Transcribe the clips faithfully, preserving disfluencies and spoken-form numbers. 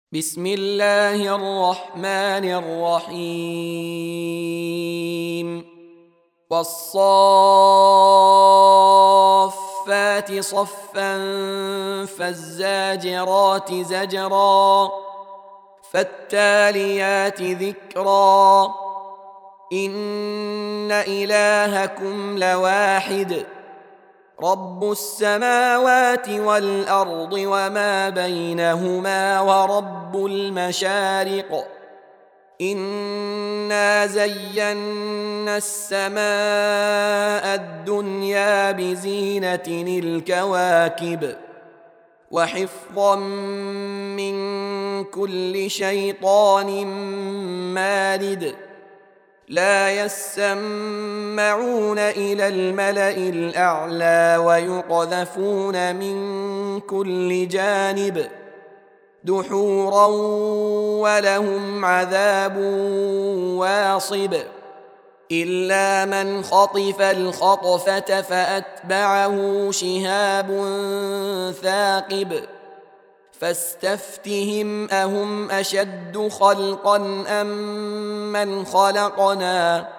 بسم الله الرحمن الرحيم والصافات صفا فالزاجرات زجرا فالتاليات ذكرا إن إلهكم لواحد رب السماوات والأرض وما بينهما ورب المشارق إنا زينا السماء الدنيا بزينة الكواكب وحفظا من كل شيطان مارد لا يسمعون إلى الملأ الأعلى ويقذفون من كل جانب دحورا ولهم عذاب واصب إلا من خطف الخطفة فأتبعه شهاب ثاقب فاستفتهم أهم أشد خلقا أم من خلقنا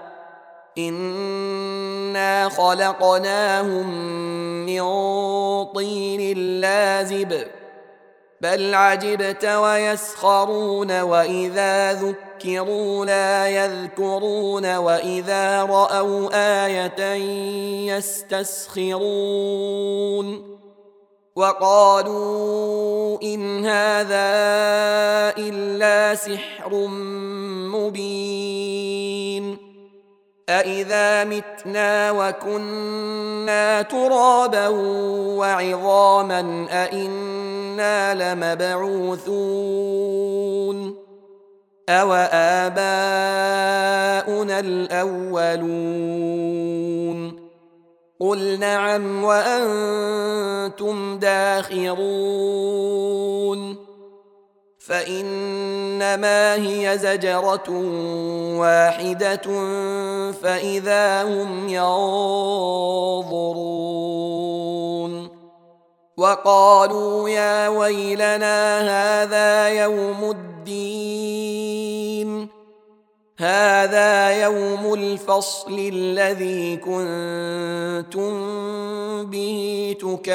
إنا خلقناهم من طين لازب بل عجبت ويسخرون وإذا ذكروا لا يذكرون وإذا رأوا آية يستسخرون وقالوا إن هذا إلا سحر مبين أإذا متنا وكنا ترابا وعظاما أإنا لمبعوثون أو آباؤنا الأولون قل نعم وأنتم داخرون فإنما هي زجرة واحدة فإذا هم ينظرون وقالوا يا ويلنا هذا يوم الدين هذا يوم الفصل الذي كنتم به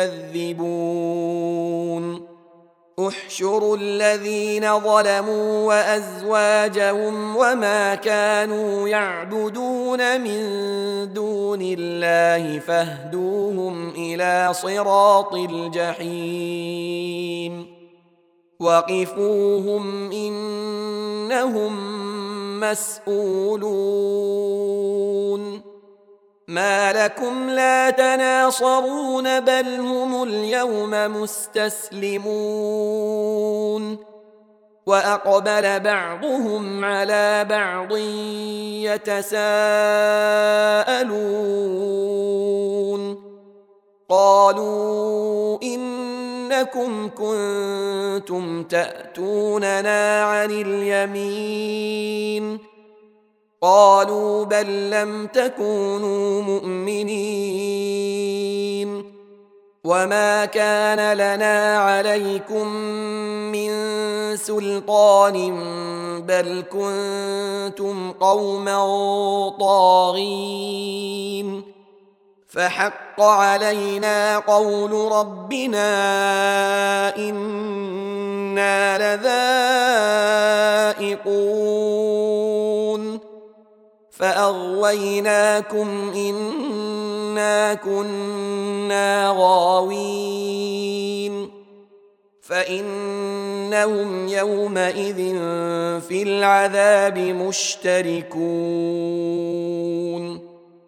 تكذبون احشروا الذين ظلموا وأزواجهم وما كانوا يعبدون من دون الله فاهدوهم إلى صراط الجحيم وقفوهم إنهم مسؤولون ما لكم لا تناصرون بل هم اليوم مستسلمون وأقبل بعضهم على بعض يتساءلون قالوا إنكم كنتم تأتوننا عن اليمين قالوا بل لم تكونوا مؤمنين وما كان لنا عليكم من سلطان بل كنتم قوما طاغين فحق علينا قول ربنا إنا لذائقون فأغويناكم إنا كنا غاوين فإنهم يومئذ في العذاب مشتركون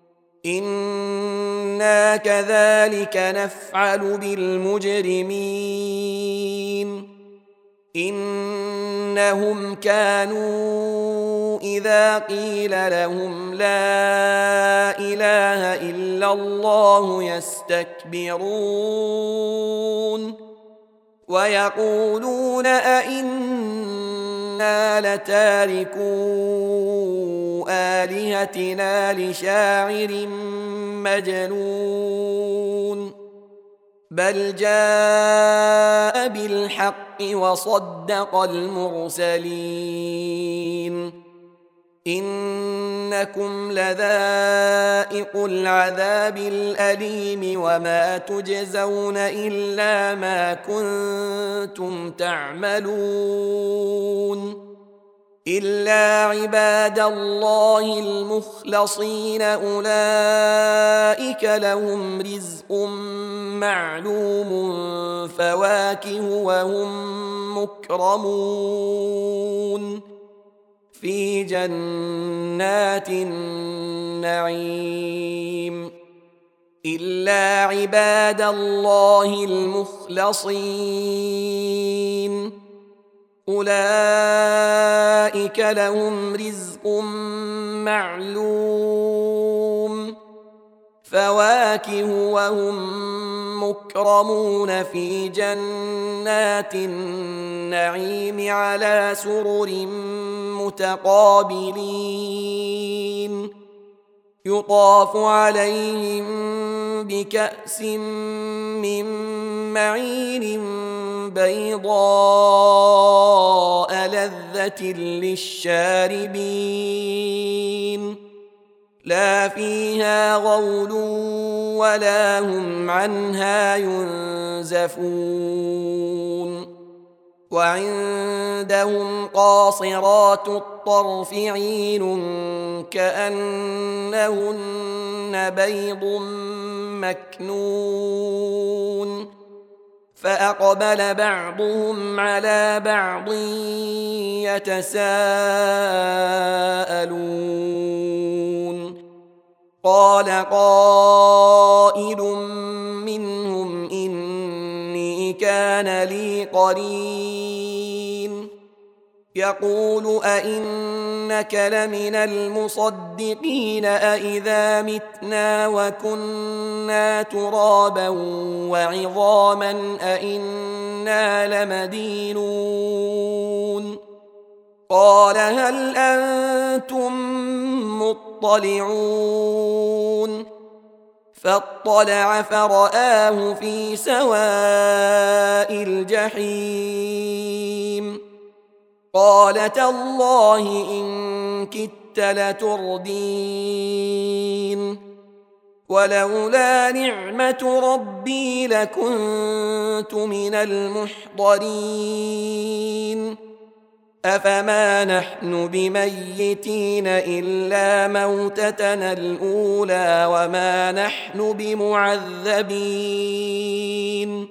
إنا كذلك نفعل بالمجرمين إنهم كانوا إذا قيل لهم لا إله إلا الله يستكبرون ويقولون أئنا لتاركو آلهتنا لشاعر مجنون بل جاء بالحق وصدق المرسلين إنكم لذائق العذاب الأليم وما تجزون إلا ما كنتم تعملون إلا عباد الله المخلصين أولئك لهم رزق معلوم فواكه وهم مكرمون في جنات النعيم إلا عباد الله المخلصين أولئك لهم رزق معلوم فواكه وهم مكرمون في جنات النعيم على سرر متقابلين يطاف عليهم بكأس من معين بيضاء لذة للشاربين لا فيها غول ولا هم عنها ينزفون وعندهم قاصرات الطرف عين كأنهن بيض مكنون فأقبل بعضهم على بعض يتساءلون قال قائل منهم إني كان لي قرين يقول أئنك لمن المصدقين أئذا متنا وكنا ترابا وعظاما أئنا لمدينون قال هل أنتم مطلعون فاطلع فرآه في سواء الجحيم قال تالله إن كدت لتردين ولولا نعمة ربي لكنت من المحضرين أفما نحن بميتين إلا موتتنا الأولى وما نحن بمعذبين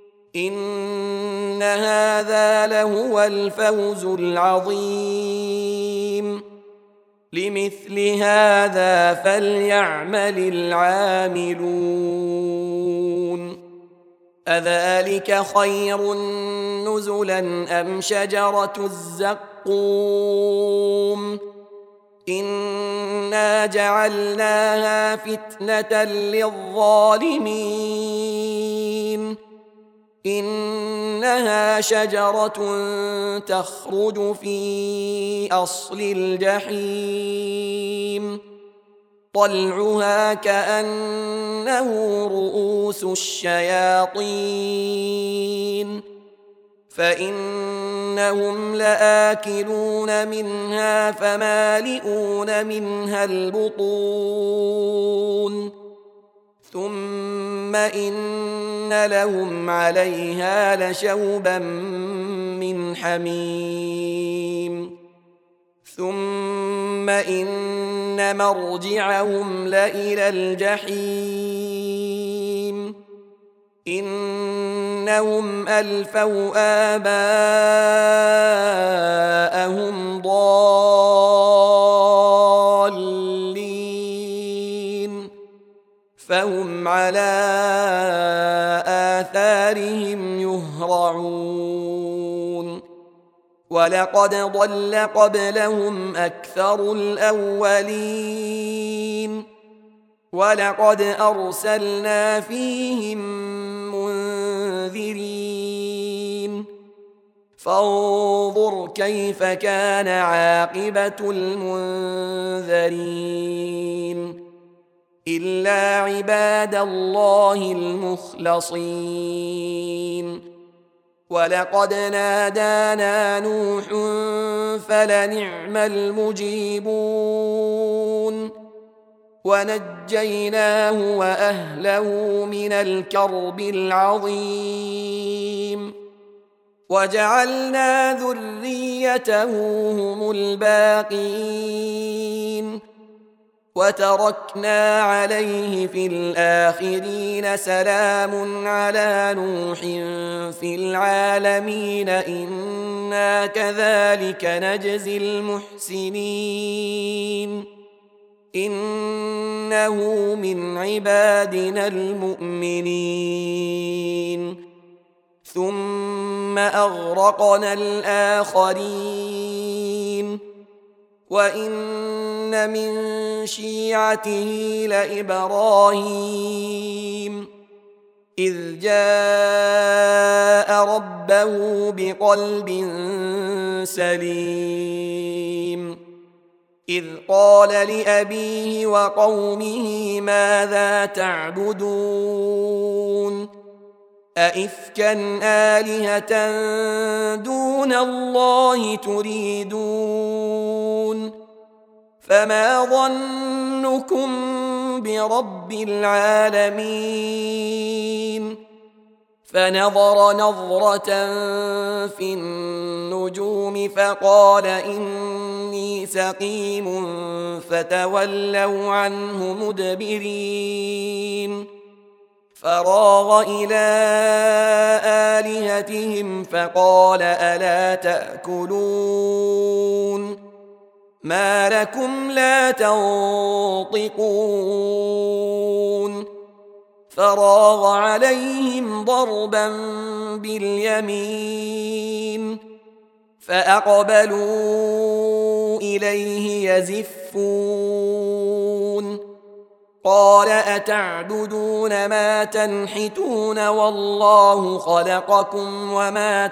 إن هذا لهو الفوز العظيم لمثل هذا فليعمل العاملون أذلك خير نزلا أم شجرة الزقوم إنا جعلناها فتنة للظالمين إنها شجرة تخرج في أصل الجحيم طلعها كأنه رؤوس الشياطين فإنهم لآكلون منها فمالئون منها البطون ثم إن لهم عليها لشوبا من حميم ثم إن مرجعهم لإلى الجحيم إنهم ألفوا آباءهم ضالين فهم على آثارهم يهرعون ولقد ضل قبلهم أكثر الأولين ولقد أرسلنا فيهم منذرين فانظر كيف كان عاقبة المنذرين إلا عباد الله المخلصين ولقد نادانا نوح فلنعم المجيبون ونجيناه وأهله من الكرب العظيم وجعلنا ذريته هم الباقين وتركنا عليه في الآخرين سلام على نوح في العالمين إنا كذلك نجزي المحسنين إنه من عبادنا المؤمنين ثم أغرقنا الآخرين وإن من شيعته لإبراهيم إذ جاء ربه بقلب سليم إذ قال لأبيه وقومه ماذا تعبدون أئفكا آلهة دون الله تريدون فما ظنكم برب العالمين فنظر نظرة في النجوم فقال إني سقيم فتولوا عنه مدبرين فراغ إلى آلهتهم فقال ألا تأكلون ما لكم لا تنطقون فراغ عليهم ضربا باليمين فأقبلوا إليه يزفون قال أتعبدون ما تنحتون والله خلقكم وما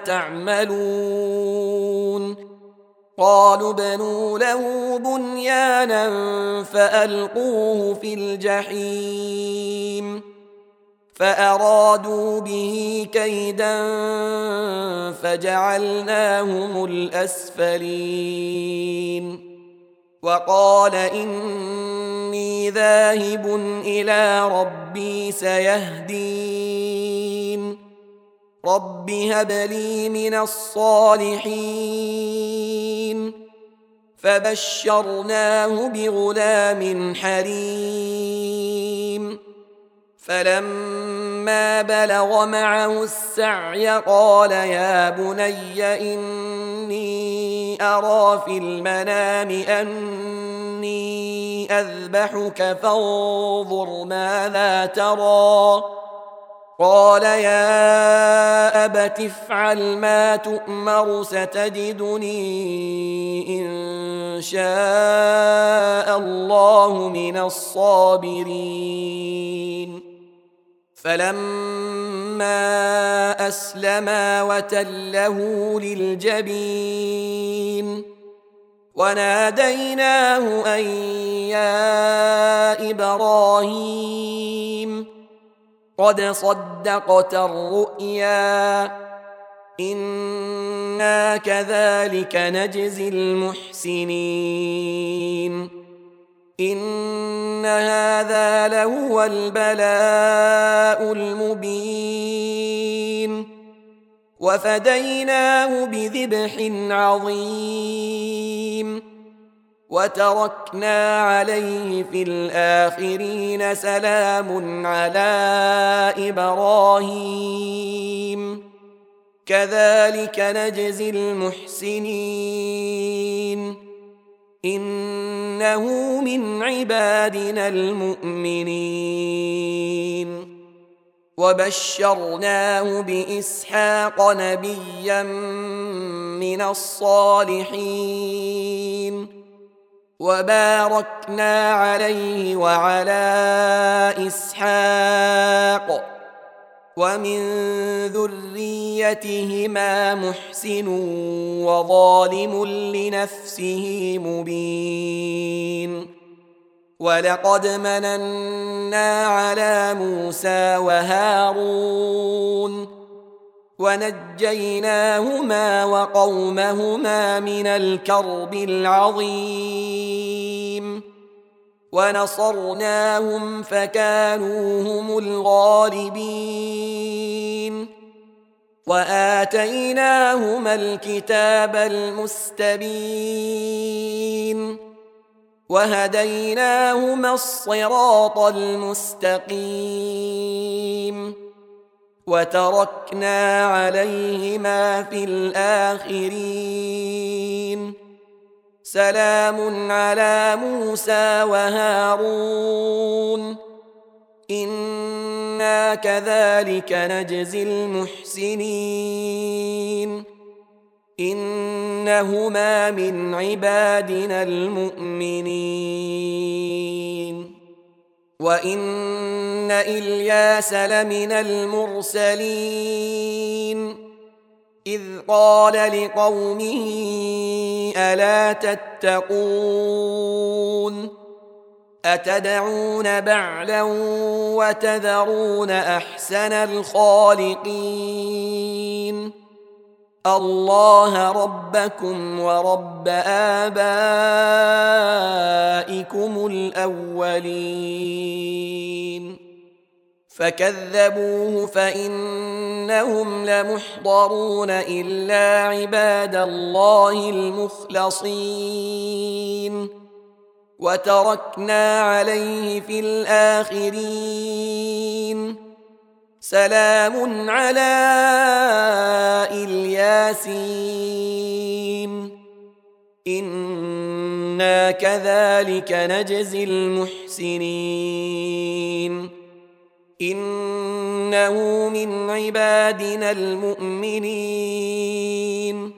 تعملون قالوا ابنوا له بنيانا فألقوه في الجحيم فأرادوا به كيدا فجعلناهم الأسفلين وقال إني ذاهب إلى ربي سيهدين رب هب لي من الصالحين فبشرناه بغلام حليم فلما بلغ معه السعي قال يا بني إني أرى في المنام أني أذبحك فانظر ماذا ترى قال يا أبت افعل ما تؤمر ستجدني إن شاء الله من الصابرين فلما أسلما وتله للجبين وناديناه أن يا إبراهيم قد صدقت الرؤيا إنا كذلك نجزي المحسنين إن هذا لهو البلاء المبين وفديناه بذبح عظيم وتركنا عليه في الآخرين سلام على إبراهيم كذلك نجزي المحسنين إنه من عبادنا المؤمنين وبشرناه بإسحاق نبيا من الصالحين وباركنا عليه وعلى إسحاق ومن ذريتهما محسن وظالم لنفسه مبين ولقد مننا على موسى وهارون ونجيناهما وقومهما من الكرب العظيم ونصرناهم فكانوا هم الغالبين وآتيناهما الكتاب المستبين وهديناهما الصراط المستقيم وتركنا عليهما في الآخرين سلام على موسى وهارون إنا كذلك نجزي المحسنين إنهما من عبادنا المؤمنين وإن إلياس لمن المرسلين إذ قال لقومه ألا تتقون أتدعون بعلا وتذرون أحسن الخالقين الله ربكم ورب آبائكم الأولين فكذبوه فإنهم لمحضرون إلا عباد الله المخلصين وتركنا عليه في الآخرين سلام على الياسين إنا كذلك نجزي المحسنين إنه من عبادنا المؤمنين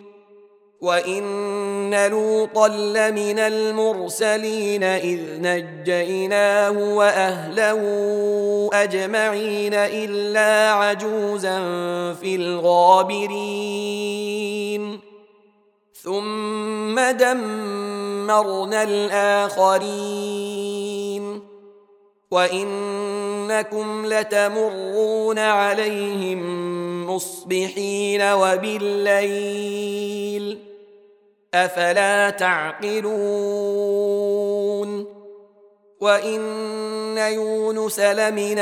وإن لوطا لمن المرسلين إذ نجيناه وأهله أجمعين إلا عجوزا في الغابرين ثم دمرنا الآخرين وإنكم لتمرون عليهم مصبحين وبالليل أفلا تعقلون وإن يونس لمن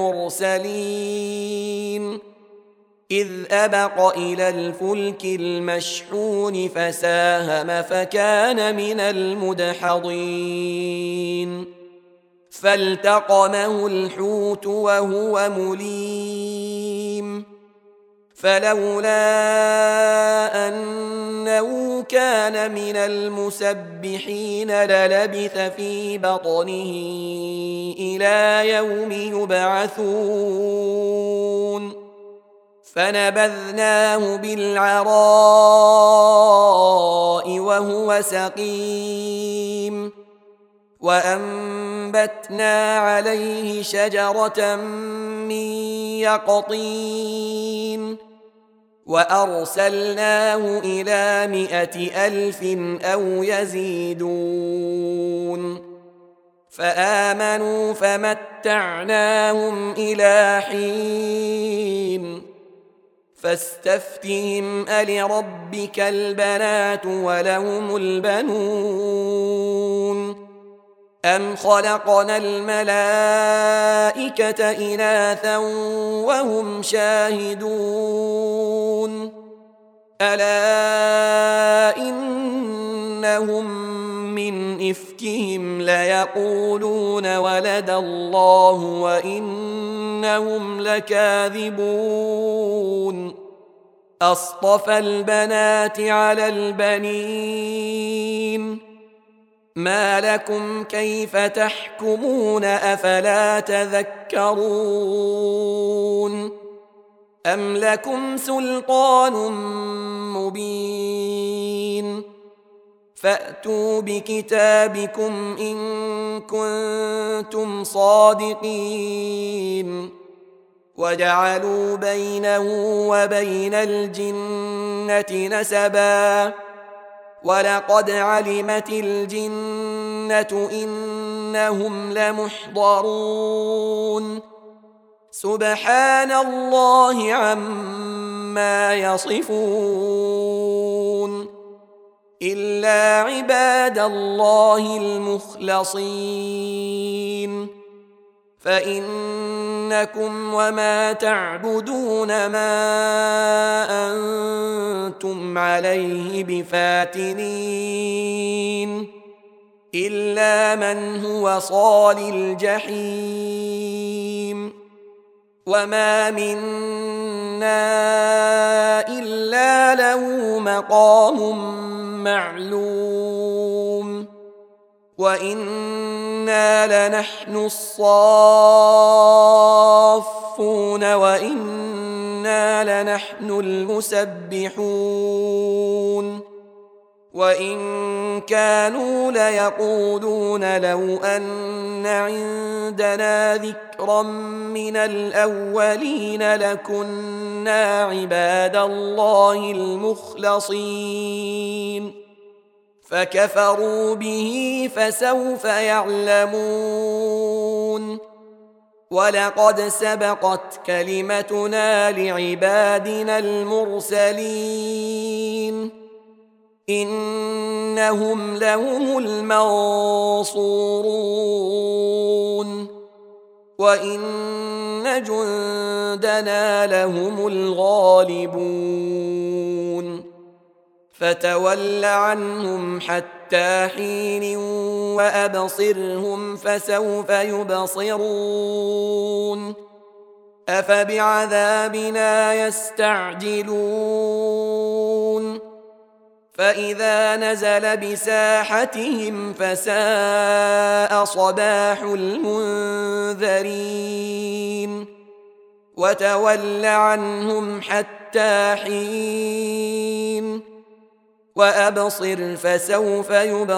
المرسلين إذ أبق إلى الفلك المشحون فساهم فكان من المدحضين فالتقمه الحوت وهو مليم فلولا أنه كان من المسبحين للبث في بطنه إلى يوم يبعثون فنبذناه بالعراء وهو سقيم وأنبتنا عليه شجرة من يقطين وأرسلناه إلى مائة ألف أو يزيدون فآمنوا فمتعناهم إلى حين فاستفتهم ألربك البنات ولهم البنون أم خلقنا الملائكة إناثا وهم شاهدون ألا إنهم من إفكهم ليقولون ولد الله وإنهم لكاذبون أصطفى البنات على البنين ما لكم كيف تحكمون أفلا تذكرون أم لكم سلطان مبين فأتوا بكتابكم إن كنتم صادقين وجعلوا بينه وبين الجنة نسبا ولقد علمت الجنة إنهم لمحضرون سبحان الله عما يصفون إلا عباد الله المخلصين فإنكم وما تعبدون ما أنتم عليه بفاتنين إلا من هو صال الجحيم وما منا إلا له مقام معلوم وإنا لنحن الصافون وإنا لنحن المسبحون وإن كانوا ليقولون لو أن عندنا ذكرا من الأولين لكنا عباد الله المخلصين فكفروا به فسوف يعلمون ولقد سبقت كلمتنا لعبادنا المرسلين إنهم لهم المنصورون وإن جندنا لهم الغالبون فتول عنهم حتى حين وأبصرهم فسوف يبصرون أفبعذابنا يستعجلون فإذا نزل بساحتهم فساء صباح المنذرين وتول عنهم حتى حين وأبصر فسوف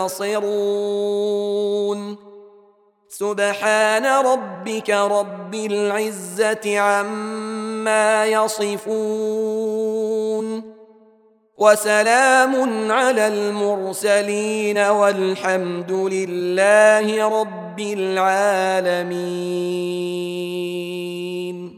يبصرون سبحان ربك رب العزة عما يصفون وسلام على المرسلين والحمد لله رب العالمين.